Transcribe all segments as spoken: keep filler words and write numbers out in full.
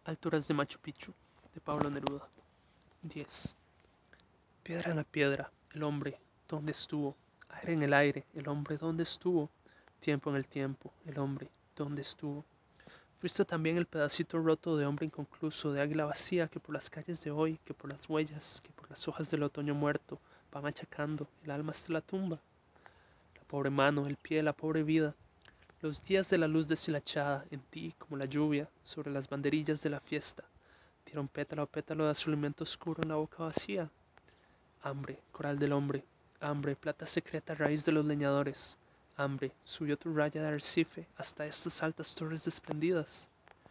Alturas de Machu Picchu, de Pablo Neruda. diez. Piedra en la piedra, el hombre, ¿dónde estuvo? Aire en el aire, el hombre, ¿dónde estuvo? Tiempo en el tiempo, el hombre, ¿dónde estuvo? Fuiste también el pedacito roto de hombre inconcluso, de águila vacía que por las calles de hoy, que por las huellas, que por las hojas del otoño muerto, va machacando el alma hasta la tumba. La pobre mano, el pie, la pobre vida, los días de la luz deshilachada en ti como la lluvia sobre las banderillas de la fiesta, dieron pétalo a pétalo de azul alimento oscuro en la boca vacía. Hambre, coral del hombre, hambre, plata secreta raíz de los leñadores, hambre, subió tu raya de arrecife hasta estas altas torres desprendidas.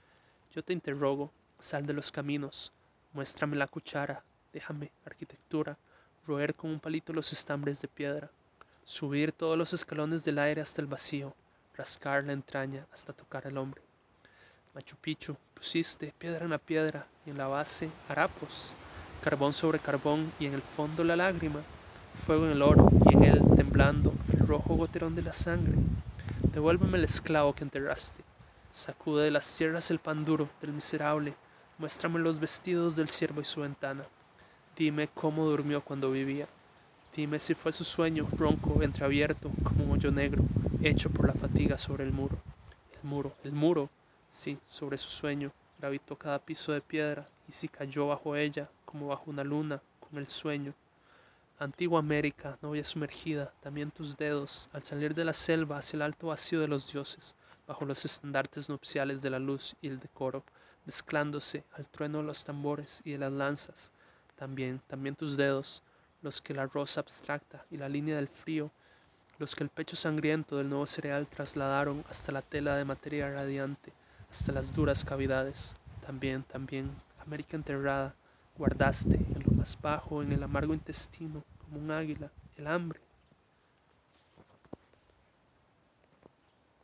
Yo te interrogo, sal de los caminos, muéstrame la cuchara, déjame, arquitectura, roer con un palito los estambres de piedra, subir todos los escalones del aire hasta el vacío, rascar la entraña hasta tocar al hombre. Machu Picchu, pusiste piedra en la piedra y en la base harapos, carbón sobre carbón y en el fondo la lágrima, fuego en el oro y en él temblando el rojo goterón de la sangre. Devuélveme el esclavo que enterraste, sacude de las tierras el pan duro del miserable, muéstrame los vestidos del siervo y su ventana. Dime cómo durmió cuando vivía. Dime si fue su sueño ronco, entreabierto, como un hoyo negro, hecho por la fatiga sobre el muro. El muro, el muro, sí, sobre su sueño, gravitó cada piso de piedra, y si cayó bajo ella, como bajo una luna, con el sueño. Antigua América, novia sumergida, también tus dedos, al salir de la selva hacia el alto vacío de los dioses, bajo los estandartes nupciales de la luz y el decoro, mezclándose al trueno de los tambores y de las lanzas. También, también tus dedos, los que la rosa abstracta y la línea del frío, los que el pecho sangriento del nuevo cereal trasladaron hasta la tela de materia radiante, hasta las duras cavidades. También, también, América enterrada, guardaste en lo más bajo, en el amargo intestino, como un águila, el hambre,